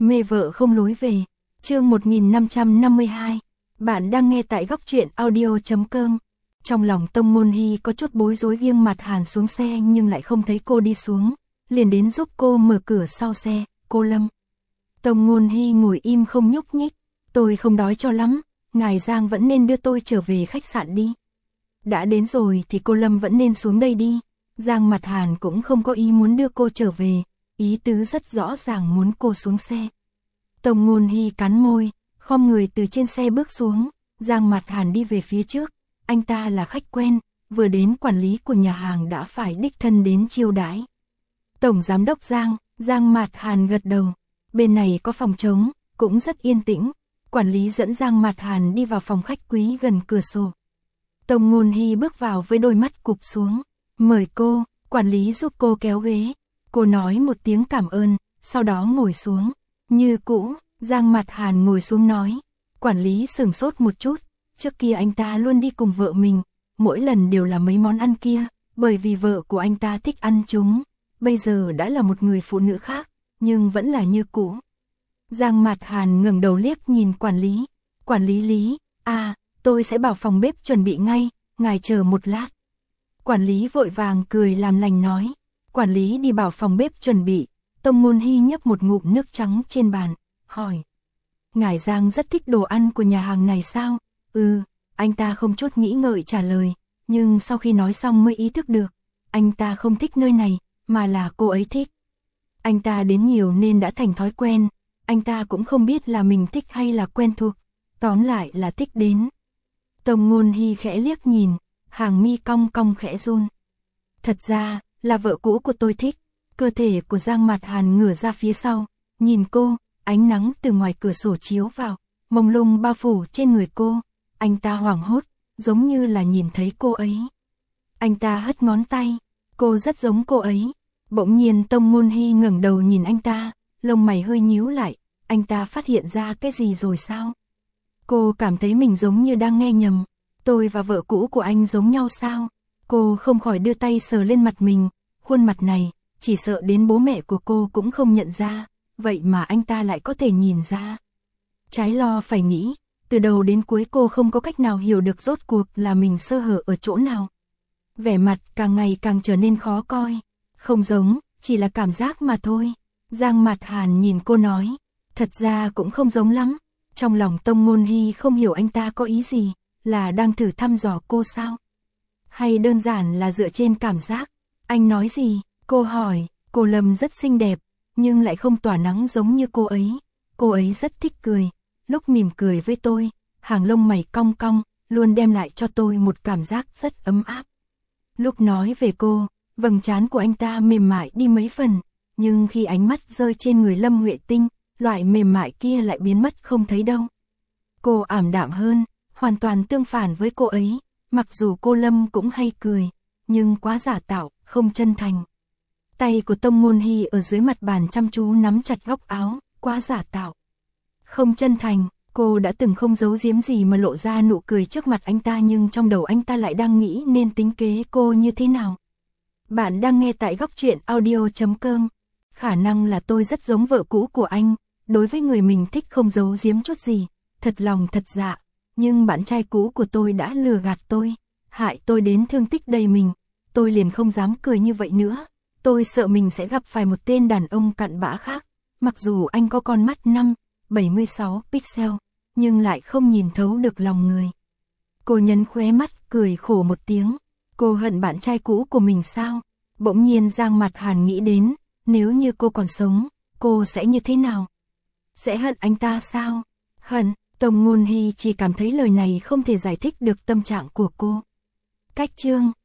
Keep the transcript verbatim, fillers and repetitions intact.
Mê vợ không lối về. Chương một nghìn năm trăm năm mươi hai. Bạn đang nghe tại góc truyện audio chấm com. Trong lòng Tông Ngôn Hy có chút bối rối, nghiêng mặt Hàn xuống xe nhưng lại không thấy cô đi xuống, liền đến giúp cô mở cửa sau xe. Cô Lâm. Tông Ngôn Hy ngồi im không nhúc nhích. Tôi không đói cho lắm, ngài Giang vẫn nên đưa tôi trở về khách sạn đi. Đã đến rồi thì cô Lâm vẫn nên xuống đây đi. Giang mặt Hàn cũng không có ý muốn đưa cô trở về, ý tứ rất rõ ràng muốn cô xuống xe. Tông Ngôn Hy cắn môi, khom người từ trên xe bước xuống. Giang mặt Hàn đi về phía trước, anh ta là khách quen, vừa đến quản lý của nhà hàng đã phải đích thân đến chiêu đãi. Tổng giám đốc Giang. Giang mặt Hàn gật đầu. Bên này có phòng trống, cũng rất yên tĩnh. Quản lý dẫn Giang mặt Hàn đi vào phòng khách quý gần cửa sổ. Tông Ngôn Hy bước vào với đôi mắt cụp xuống. Mời cô. Quản lý giúp cô kéo ghế. Cô nói một tiếng cảm ơn, sau đó ngồi xuống. Như cũ, Giang mặt Hàn ngồi xuống nói. Quản lý sửng sốt một chút. Trước kia anh ta luôn đi cùng vợ mình, mỗi lần đều là mấy món ăn kia, bởi vì vợ của anh ta thích ăn chúng. Bây giờ đã là một người phụ nữ khác, nhưng vẫn là như cũ. Giang mặt Hàn ngẩng đầu liếc nhìn quản lý. Quản lý Lý, à, tôi sẽ bảo phòng bếp chuẩn bị ngay, ngài chờ một lát. Quản lý vội vàng cười làm lành nói. Quản lý đi bảo phòng bếp chuẩn bị. Tông Ngôn Hy nhấp một ngụm nước trắng trên bàn, hỏi. Ngài Giang rất thích đồ ăn của nhà hàng này sao? Ừ, anh ta không chút nghĩ ngợi trả lời, nhưng sau khi nói xong mới ý thức được. Anh ta không thích nơi này, mà là cô ấy thích. Anh ta đến nhiều nên đã thành thói quen, anh ta cũng không biết là mình thích hay là quen thuộc, tóm lại là thích đến. Tông Ngôn Hy khẽ liếc nhìn, hàng mi cong cong khẽ run. Thật ra, là vợ cũ của tôi thích. Cơ thể của Giang mặt Hàn ngửa ra phía sau, nhìn cô, ánh nắng từ ngoài cửa sổ chiếu vào, mông lung bao phủ trên người cô. Anh ta hoảng hốt, giống như là nhìn thấy cô ấy. Anh ta hất ngón tay, cô rất giống cô ấy. Bỗng nhiên Tông Ngôn Hy ngẩng đầu nhìn anh ta, lông mày hơi nhíu lại. Anh ta phát hiện ra cái gì rồi sao? Cô cảm thấy mình giống như đang nghe nhầm. Tôi và vợ cũ của anh giống nhau sao? Cô không khỏi đưa tay sờ lên mặt mình. Khuôn mặt này, chỉ sợ đến bố mẹ của cô cũng không nhận ra. Vậy mà anh ta lại có thể nhìn ra. Trái lo phải nghĩ, từ đầu đến cuối cô không có cách nào hiểu được rốt cuộc là mình sơ hở ở chỗ nào. Vẻ mặt càng ngày càng trở nên khó coi. Không giống, chỉ là cảm giác mà thôi. Giang mặt Hàn nhìn cô nói. Thật ra cũng không giống lắm. Trong lòng Tông Ngôn Hy không hiểu anh ta có ý gì. Là đang thử thăm dò cô sao? Hay đơn giản là dựa trên cảm giác? Anh nói gì? Cô hỏi. Cô Lâm rất xinh đẹp, nhưng lại không tỏa nắng giống như cô ấy. Cô ấy rất thích cười. Lúc mỉm cười với tôi, hàng lông mày cong cong, luôn đem lại cho tôi một cảm giác rất ấm áp. Lúc nói về cô, vầng trán của anh ta mềm mại đi mấy phần, nhưng khi ánh mắt rơi trên người Lâm Huệ Tinh, loại mềm mại kia lại biến mất không thấy đâu. Cô ảm đạm hơn, hoàn toàn tương phản với cô ấy, mặc dù cô Lâm cũng hay cười, nhưng quá giả tạo, không chân thành. Tay của Tông Ngôn Hy ở dưới mặt bàn chăm chú nắm chặt góc áo, quá giả tạo. Không chân thành, cô đã từng không giấu giếm gì mà lộ ra nụ cười trước mặt anh ta, nhưng trong đầu anh ta lại đang nghĩ nên tính kế cô như thế nào. Bạn đang nghe tại góc truyện audio chấm com. Khả năng là tôi rất giống vợ cũ của anh, đối với người mình thích không giấu giếm chút gì, thật lòng thật dạ. Nhưng bạn trai cũ của tôi đã lừa gạt tôi, hại tôi đến thương tích đầy mình. Tôi liền không dám cười như vậy nữa. Tôi sợ mình sẽ gặp phải một tên đàn ông cặn bã khác. Mặc dù anh có con mắt năm, bảy mươi sáu pixel, nhưng lại không nhìn thấu được lòng người. Cô nhấn khóe mắt, cười khổ một tiếng. Cô hận bạn trai cũ của mình sao? Bỗng nhiên Giang mặt Hàn nghĩ đến, nếu như cô còn sống, cô sẽ như thế nào? Sẽ hận anh ta sao? Hận. Tông Ngôn Hy chỉ cảm thấy lời này không thể giải thích được tâm trạng của cô. Cách chương